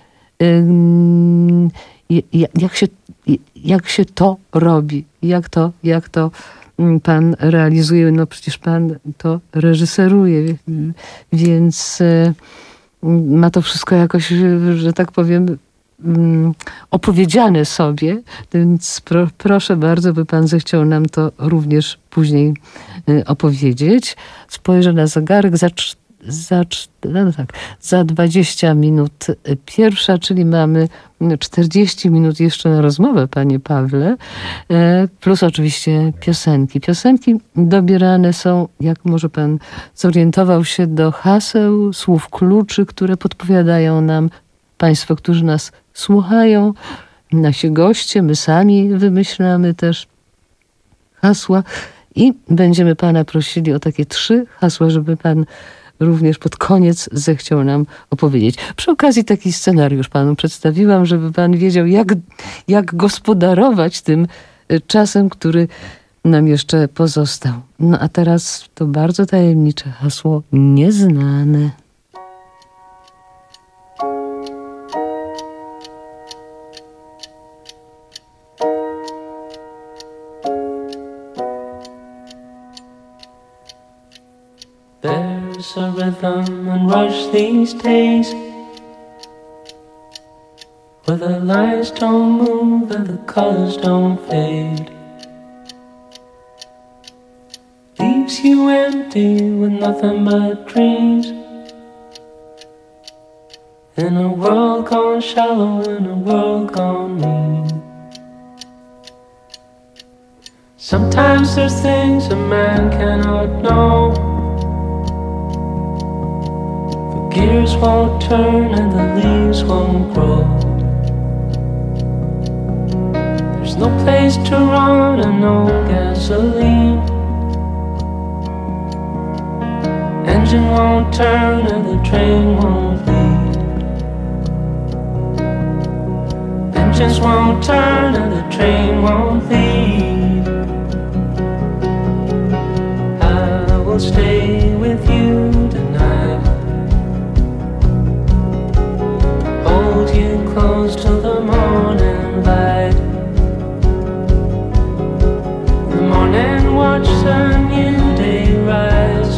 y, jak się, jak się to robi, jak to, jak to pan realizuje. No przecież pan to reżyseruje, więc y, ma to wszystko jakoś, że tak powiem, opowiedziane sobie, więc pro, proszę bardzo, by pan zechciał nam to również później opowiedzieć. Spojrzę na zegarek, za, za, no tak, za dwadzieścia minut pierwsza, czyli mamy czterdzieści minut jeszcze na rozmowę, panie Pawle, plus oczywiście piosenki. Piosenki dobierane są, jak może pan zorientował się, do haseł, słów kluczy, które podpowiadają nam państwo, którzy nas słuchają, nasi goście, my sami wymyślamy też hasła i będziemy pana prosili o takie trzy hasła, żeby pan również pod koniec zechciał nam opowiedzieć. Przy okazji taki scenariusz panu przedstawiłam, żeby pan wiedział, jak, jak gospodarować tym czasem, który nam jeszcze pozostał. No a teraz to bardzo tajemnicze hasło nieznane. There's a rhythm and rush these days where the lights don't move and the colors don't fade. Leaves you empty with nothing but dreams. In a world gone shallow, in a world gone mean. Sometimes there's things a man cannot know. Gears won't turn and the leaves won't grow. There's no place to run and no gasoline. Engine won't turn and the train won't leave. Engines won't turn and the train won't leave. I will stay with you tonight. Hold you close till the morning light. In the morning watch the new day rise.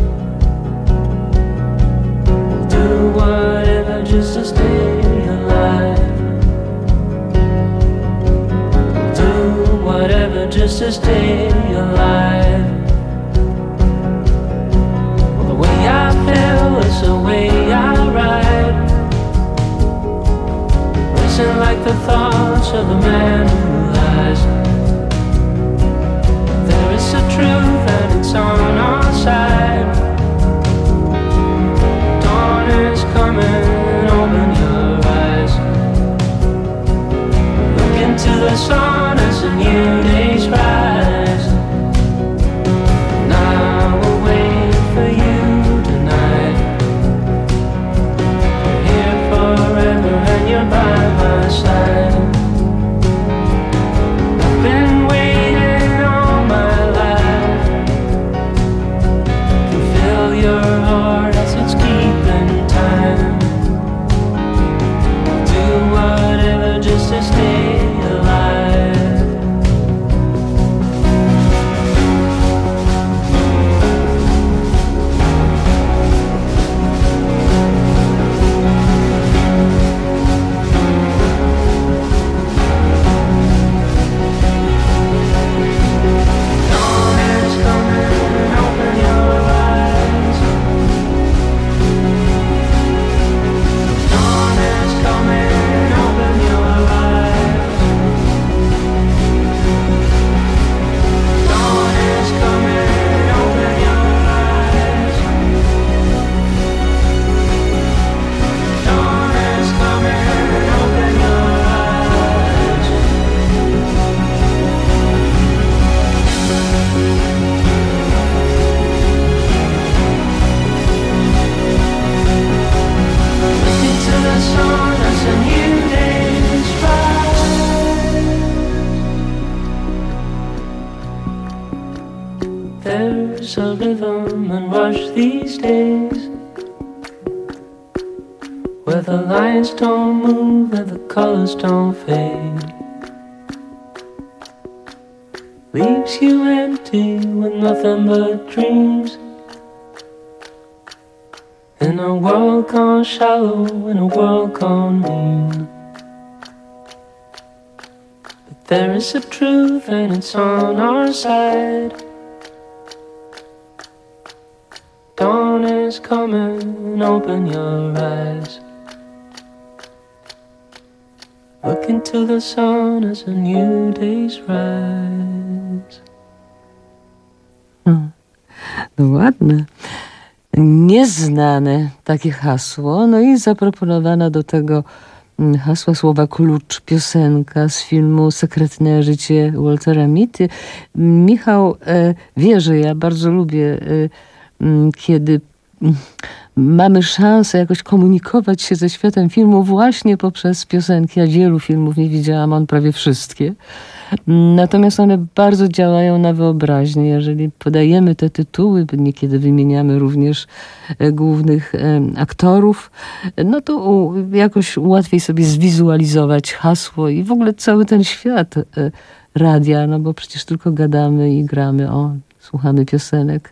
We'll do whatever just to stay alive. We'll do whatever just to stay alive. Well, the way I feel is the way I ride. Like the thoughts of a man who lies. There is a truth and it's on our side. Dawn is coming, open your eyes. Look into the sun as a new day's rise. And I will wait for you tonight. You're here forever and you're by my side. I've been waiting all my life. It's a rhythm and rush these days, where the lines don't move and the colors don't fade. Leaves you empty with nothing but dreams, in a world gone shallow, in a world gone mean. But there is a truth and it's on our side. Dawn is coming, open your eyes. Look into the sun as a new day's rise. Hmm. No ładne. Nieznane takie hasło. No i zaproponowana do tego hasła słowa klucz, piosenka z filmu Sekretne życie Waltera Mitty. Michał e, wie, że ja bardzo lubię, e, m, kiedy m, mamy szansę jakoś komunikować się ze światem filmu właśnie poprzez piosenki. Ja wielu filmów nie widziałam, on prawie wszystkie. Natomiast one bardzo działają na wyobraźnię. Jeżeli podajemy te tytuły, niekiedy wymieniamy również e, głównych e, aktorów, no to u, jakoś łatwiej sobie zwizualizować hasło i w ogóle cały ten świat e, radia, no bo przecież tylko gadamy i gramy, o, słuchamy piosenek.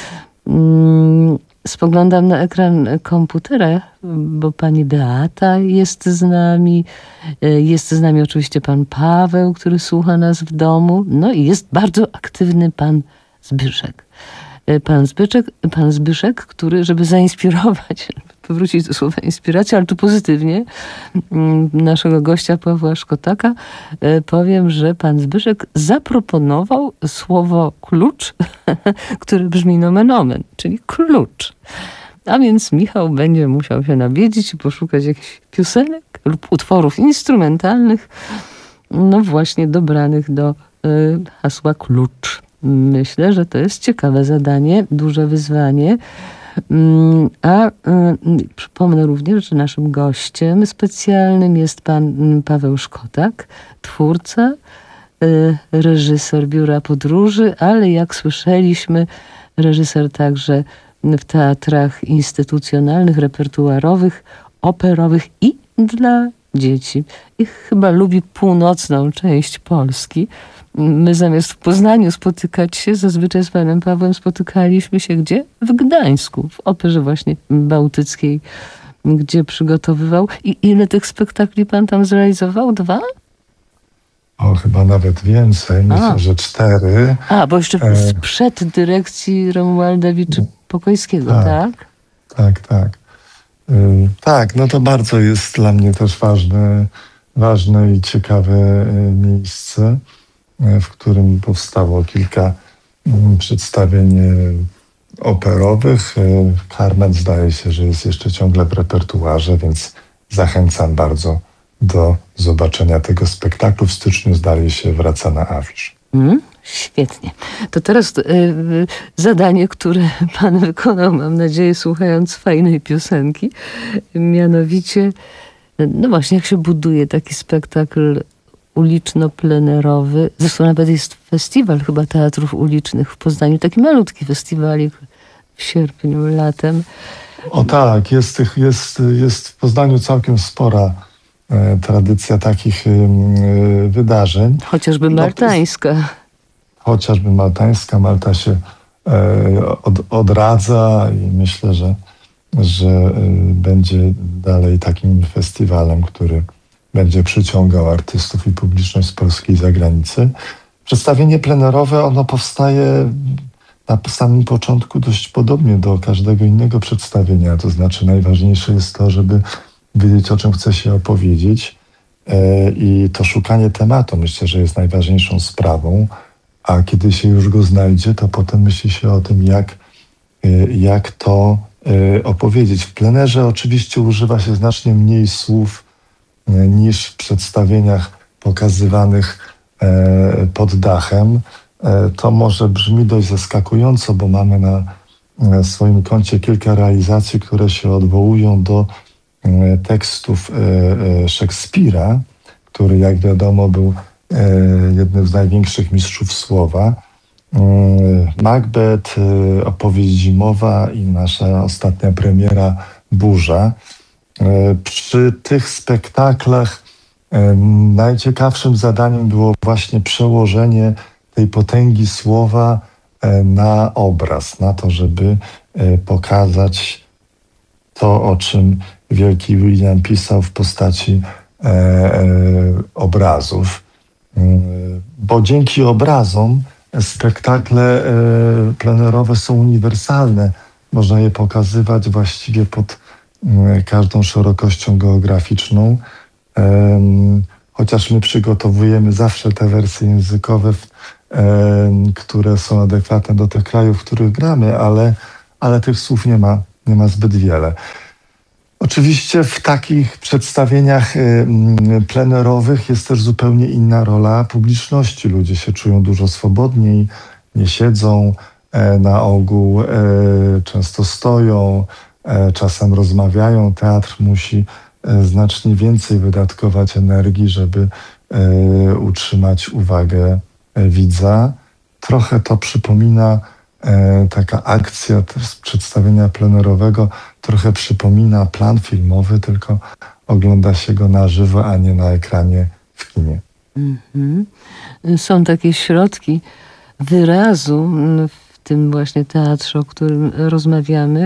Mm, Spoglądam na ekran komputera, bo pani Beata jest z nami. Jest z nami oczywiście pan Paweł, który słucha nas w domu. No i jest bardzo aktywny pan Zbyszek. Pan Zbyszek, pan Zbyszek, który, żeby zainspirować, powrócić do słowa inspiracja, ale tu pozytywnie, naszego gościa Pawła Szkotaka, powiem, że pan Zbyszek zaproponował słowo klucz, które brzmi nomen omen, czyli klucz. A więc Michał będzie musiał się nawiedzić i poszukać jakichś piosenek lub utworów instrumentalnych, no właśnie dobranych do y, hasła klucz. Myślę, że to jest ciekawe zadanie, duże wyzwanie. A y, przypomnę również, że naszym gościem specjalnym jest pan Paweł Szkotak, twórca, y, reżyser Biura Podróży, ale jak słyszeliśmy, reżyser także w teatrach instytucjonalnych, repertuarowych, operowych i dla dzieci. I chyba lubi północną część Polski. My zamiast w Poznaniu spotykać się, zazwyczaj z panem Pawłem spotykaliśmy się gdzie? W Gdańsku, w Operze właśnie Bałtyckiej, gdzie przygotowywał. I ile tych spektakli pan tam zrealizował? Dwa? O, chyba nawet więcej. Myślę, A. że cztery. A, bo jeszcze E... sprzed dyrekcji Romualda Wiczy-Pokojskiego, tak? Tak, tak. tak. Y, tak, no to bardzo jest dla mnie też ważne, ważne i ciekawe y, miejsce, w którym powstało kilka przedstawień operowych. Carmen zdaje się, że jest jeszcze ciągle w repertuarze, więc zachęcam bardzo do zobaczenia tego spektaklu. W styczniu zdaje się wraca na afisz. Mm, świetnie. To teraz y, y, zadanie, które pan wykonał, mam nadzieję, słuchając fajnej piosenki. Mianowicie, no właśnie, jak się buduje taki spektakl uliczno-plenerowy. Zresztą nawet jest festiwal chyba teatrów ulicznych w Poznaniu. Taki malutki festiwalik w sierpniu, latem. O tak, jest, tych, jest, jest w Poznaniu całkiem spora e, tradycja takich e, wydarzeń. Chociażby maltańska. No, chociażby maltańska. Malta się e, od, odradza i myślę, że, że e, będzie dalej takim festiwalem, który będzie przyciągał artystów i publiczność z Polski i zagranicy. Przedstawienie plenerowe, ono powstaje na samym początku dość podobnie do każdego innego przedstawienia. To znaczy najważniejsze jest to, żeby wiedzieć, o czym chce się opowiedzieć i to szukanie tematu myślę, że jest najważniejszą sprawą, a kiedy się już go znajdzie, to potem myśli się o tym, jak, jak to opowiedzieć. W plenerze oczywiście używa się znacznie mniej słów niż w przedstawieniach pokazywanych pod dachem. To może brzmi dość zaskakująco, bo mamy na swoim koncie kilka realizacji, które się odwołują do tekstów Szekspira, który jak wiadomo był jednym z największych mistrzów słowa. Macbeth, opowieść zimowa i nasza ostatnia premiera Burza. Przy tych spektaklach najciekawszym zadaniem było właśnie przełożenie tej potęgi słowa na obraz, na to, żeby pokazać to, o czym wielki William pisał w postaci e, e, obrazów. Bo dzięki obrazom spektakle e, plenerowe są uniwersalne. Można je pokazywać właściwie pod e, każdą szerokością geograficzną. E, chociaż my przygotowujemy zawsze te wersje językowe, e, które są adekwatne do tych krajów, w których gramy, ale, ale tych słów nie ma, nie ma zbyt wiele. Oczywiście w takich przedstawieniach plenerowych jest też zupełnie inna rola publiczności. Ludzie się czują dużo swobodniej, nie siedzą na ogół, często stoją, czasem rozmawiają. Teatr musi znacznie więcej wydatkować energii, żeby utrzymać uwagę widza. Trochę to przypomina taka akcja z przedstawienia plenerowego, trochę przypomina plan filmowy, tylko ogląda się go na żywo, a nie na ekranie w kinie. Mm-hmm. Są takie środki wyrazu w tym właśnie teatrze, o którym rozmawiamy,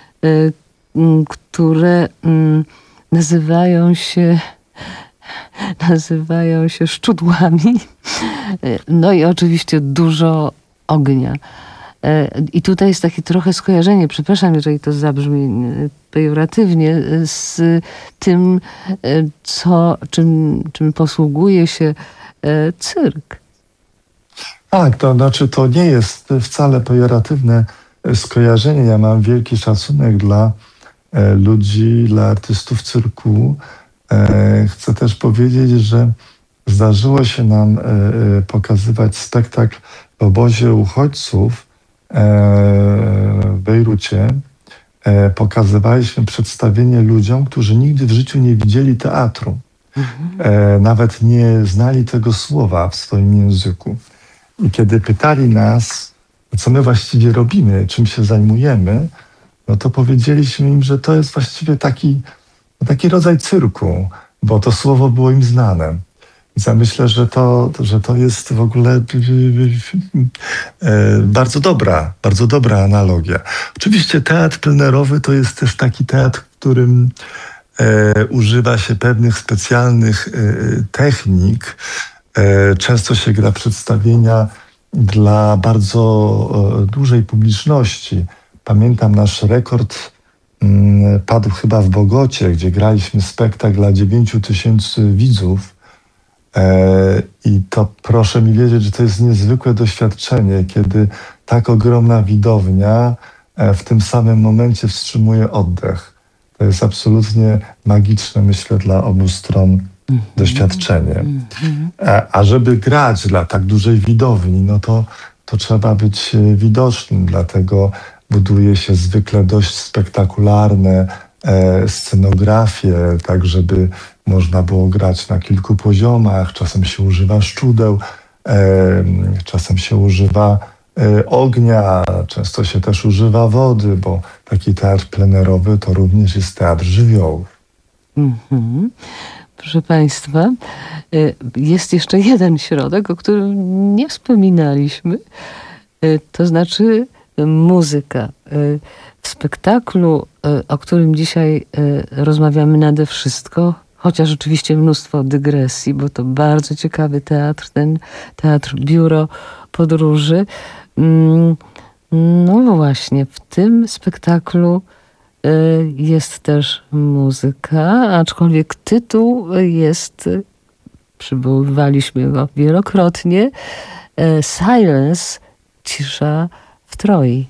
które nazywają się nazywają się szczudłami. No i oczywiście dużo ognia. I tutaj jest takie trochę skojarzenie, przepraszam, jeżeli to zabrzmi pejoratywnie, z tym, co, czym, czym posługuje się cyrk. Tak, to znaczy to nie jest wcale pejoratywne skojarzenie. Ja mam wielki szacunek dla ludzi, dla artystów cyrku. Chcę też powiedzieć, że zdarzyło się nam pokazywać spektakl w obozie uchodźców w Bejrucie. Pokazywaliśmy przedstawienie ludziom, którzy nigdy w życiu nie widzieli teatru. Mhm. Nawet nie znali tego słowa w swoim języku. I kiedy pytali nas, co my właściwie robimy, czym się zajmujemy, no to powiedzieliśmy im, że to jest właściwie taki, taki rodzaj cyrku, bo to słowo było im znane. Więc ja myślę, że to, że to jest w ogóle bardzo dobra, bardzo dobra analogia. Oczywiście teatr plenerowy to jest też taki teatr, w którym e, używa się pewnych specjalnych e, technik. E, często się gra przedstawienia dla bardzo e, dużej publiczności. Pamiętam nasz rekord m, padł chyba w Bogocie, gdzie graliśmy spektakl dla dziewięciu tysięcy widzów. I to proszę mi wierzyć, że to jest niezwykłe doświadczenie, kiedy tak ogromna widownia w tym samym momencie wstrzymuje oddech. To jest absolutnie magiczne, myślę, dla obu stron mm-hmm. doświadczenie. Mm-hmm. A, a żeby grać dla tak dużej widowni, no to, to trzeba być widocznym, dlatego buduje się zwykle dość spektakularne e, scenografie, tak żeby można było grać na kilku poziomach, czasem się używa szczudeł, e, czasem się używa e, ognia, często się też używa wody, bo taki teatr plenerowy to również jest teatr żywiołów. Mm-hmm. Proszę Państwa, jest jeszcze jeden środek, o którym nie wspominaliśmy, to znaczy muzyka. W spektaklu, o którym dzisiaj rozmawiamy nade wszystko, chociaż oczywiście mnóstwo dygresji, bo to bardzo ciekawy teatr, ten teatr Biuro Podróży. No właśnie, w tym spektaklu jest też muzyka, aczkolwiek tytuł jest, przywoływaliśmy go wielokrotnie, Silence, cisza w Troi.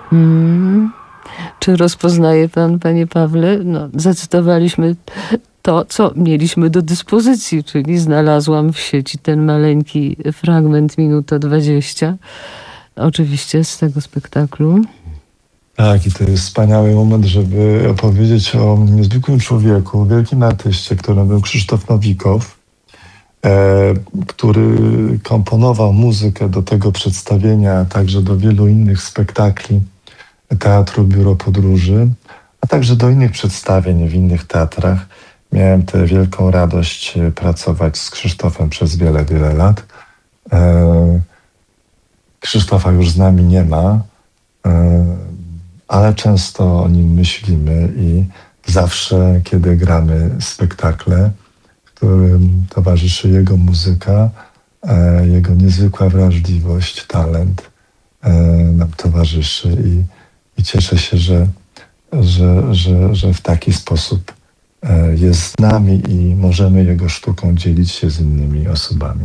Hmm. Czy rozpoznaje pan, panie Pawle? No, zacytowaliśmy to, co mieliśmy do dyspozycji, czyli znalazłam w sieci ten maleńki fragment, minuta dwadzieścia. Oczywiście z tego spektaklu. Tak, i to jest wspaniały moment, żeby opowiedzieć o niezwykłym człowieku, wielkim artyście, którym był Krzysztof Nowikow, e, który komponował muzykę do tego przedstawienia, także do wielu innych spektakli Teatru Biuro Podróży, a także do innych przedstawień w innych teatrach. Miałem tę wielką radość pracować z Krzysztofem przez wiele, wiele lat. E, Krzysztofa już z nami nie ma, e, ale często o nim myślimy i zawsze, kiedy gramy spektakle, którym towarzyszy jego muzyka, e, jego niezwykła wrażliwość, talent e, nam towarzyszy i, i cieszę się, że, że, że, że w taki sposób e, jest z nami i możemy jego sztuką dzielić się z innymi osobami.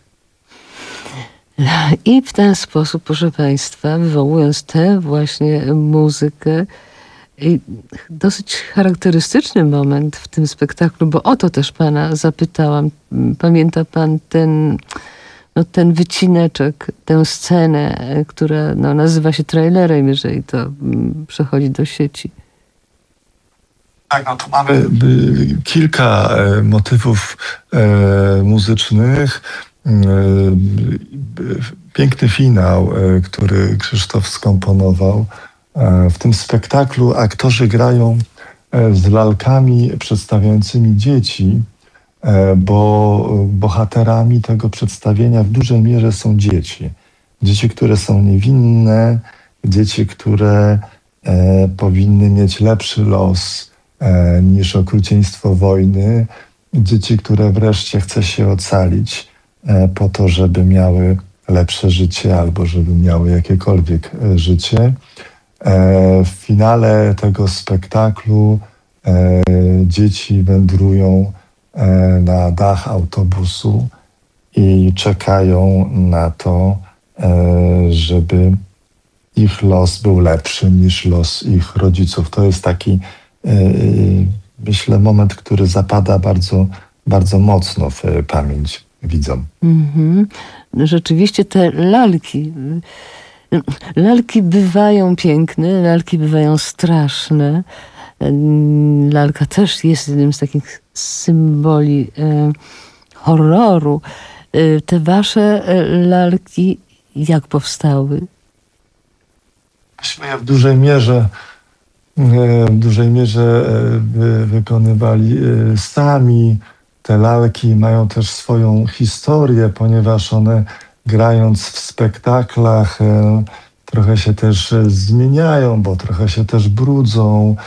I w ten sposób, proszę państwa, wywołując tę właśnie muzykę, i dosyć charakterystyczny moment w tym spektaklu, bo o to też pana zapytałam. Pamięta pan ten, no, ten wycineczek, tę scenę, która no, nazywa się trailerem, jeżeli to mm, przechodzi do sieci? Tak, no tu mamy y, kilka e, motywów e, muzycznych. Piękny finał, który Krzysztof skomponował. W tym spektaklu aktorzy grają z lalkami przedstawiającymi dzieci, bo bohaterami tego przedstawienia w dużej mierze są dzieci. Dzieci, które są niewinne, dzieci, które powinny mieć lepszy los niż okrucieństwo wojny, dzieci, które wreszcie chce się ocalić po to, żeby miały lepsze życie albo żeby miały jakiekolwiek życie. W finale tego spektaklu dzieci wędrują na dach autobusu i czekają na to, żeby ich los był lepszy niż los ich rodziców. To jest taki, myślę, moment, który zapada bardzo, bardzo mocno w pamięć widzom. Mm-hmm. Rzeczywiście te lalki, lalki bywają piękne, lalki bywają straszne. Lalka też jest jednym z takich symboli e, horroru. E, te wasze lalki jak powstały? Myśmy je w dużej mierze w dużej mierze wykonywali sami. Te lalki mają też swoją historię, ponieważ one, grając w spektaklach, trochę się też zmieniają, bo trochę się też brudzą.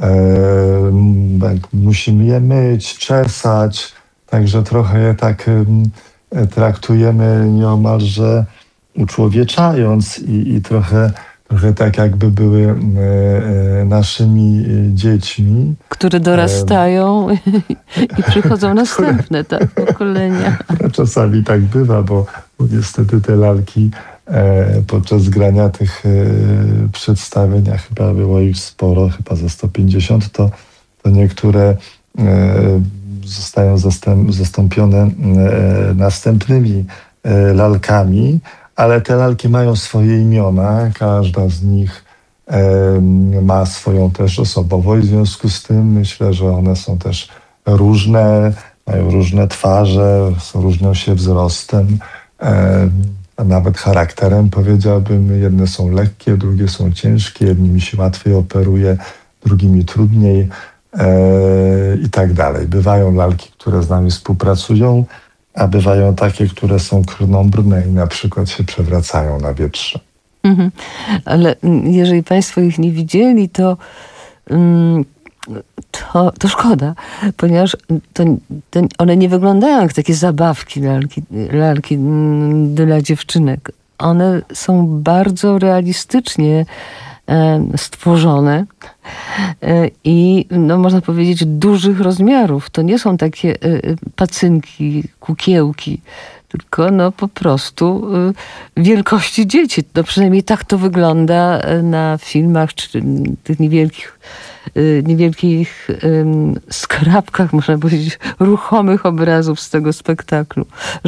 Musimy je myć, czesać, także trochę je tak traktujemy nieomalże uczłowieczając i, i trochę Trochę tak, jakby były e, naszymi dziećmi. Które dorastają e, i przychodzą następne tak, pokolenia. Czasami tak bywa, bo, bo niestety te lalki e, podczas grania tych e, przedstawień, a chyba było ich sporo, chyba za sto pięćdziesiąt, to, to niektóre e, zostają zastęp, zastąpione e, następnymi e, lalkami. Ale te lalki mają swoje imiona, każda z nich e, ma swoją też osobowość, w związku z tym myślę, że one są też różne, mają różne twarze, są, różnią się wzrostem, e, a nawet charakterem, powiedziałbym. Jedne są lekkie, drugie są ciężkie, jednymi się łatwiej operuje, drugimi trudniej e, i tak dalej. Bywają lalki, które z nami współpracują, a bywają takie, które są krnąbrne i na przykład się przewracają na wietrze. Mhm. Ale jeżeli państwo ich nie widzieli, to, to, to szkoda, ponieważ to, to one nie wyglądają jak takie zabawki lalki, lalki dla dziewczynek. One są bardzo realistycznie stworzone i no, można powiedzieć dużych rozmiarów. To nie są takie pacynki, kukiełki, tylko no po prostu y, wielkości dzieci. No przynajmniej tak to wygląda na filmach, czy tych niewielkich, y, niewielkich y, skrapkach, można powiedzieć, ruchomych obrazów z tego spektaklu.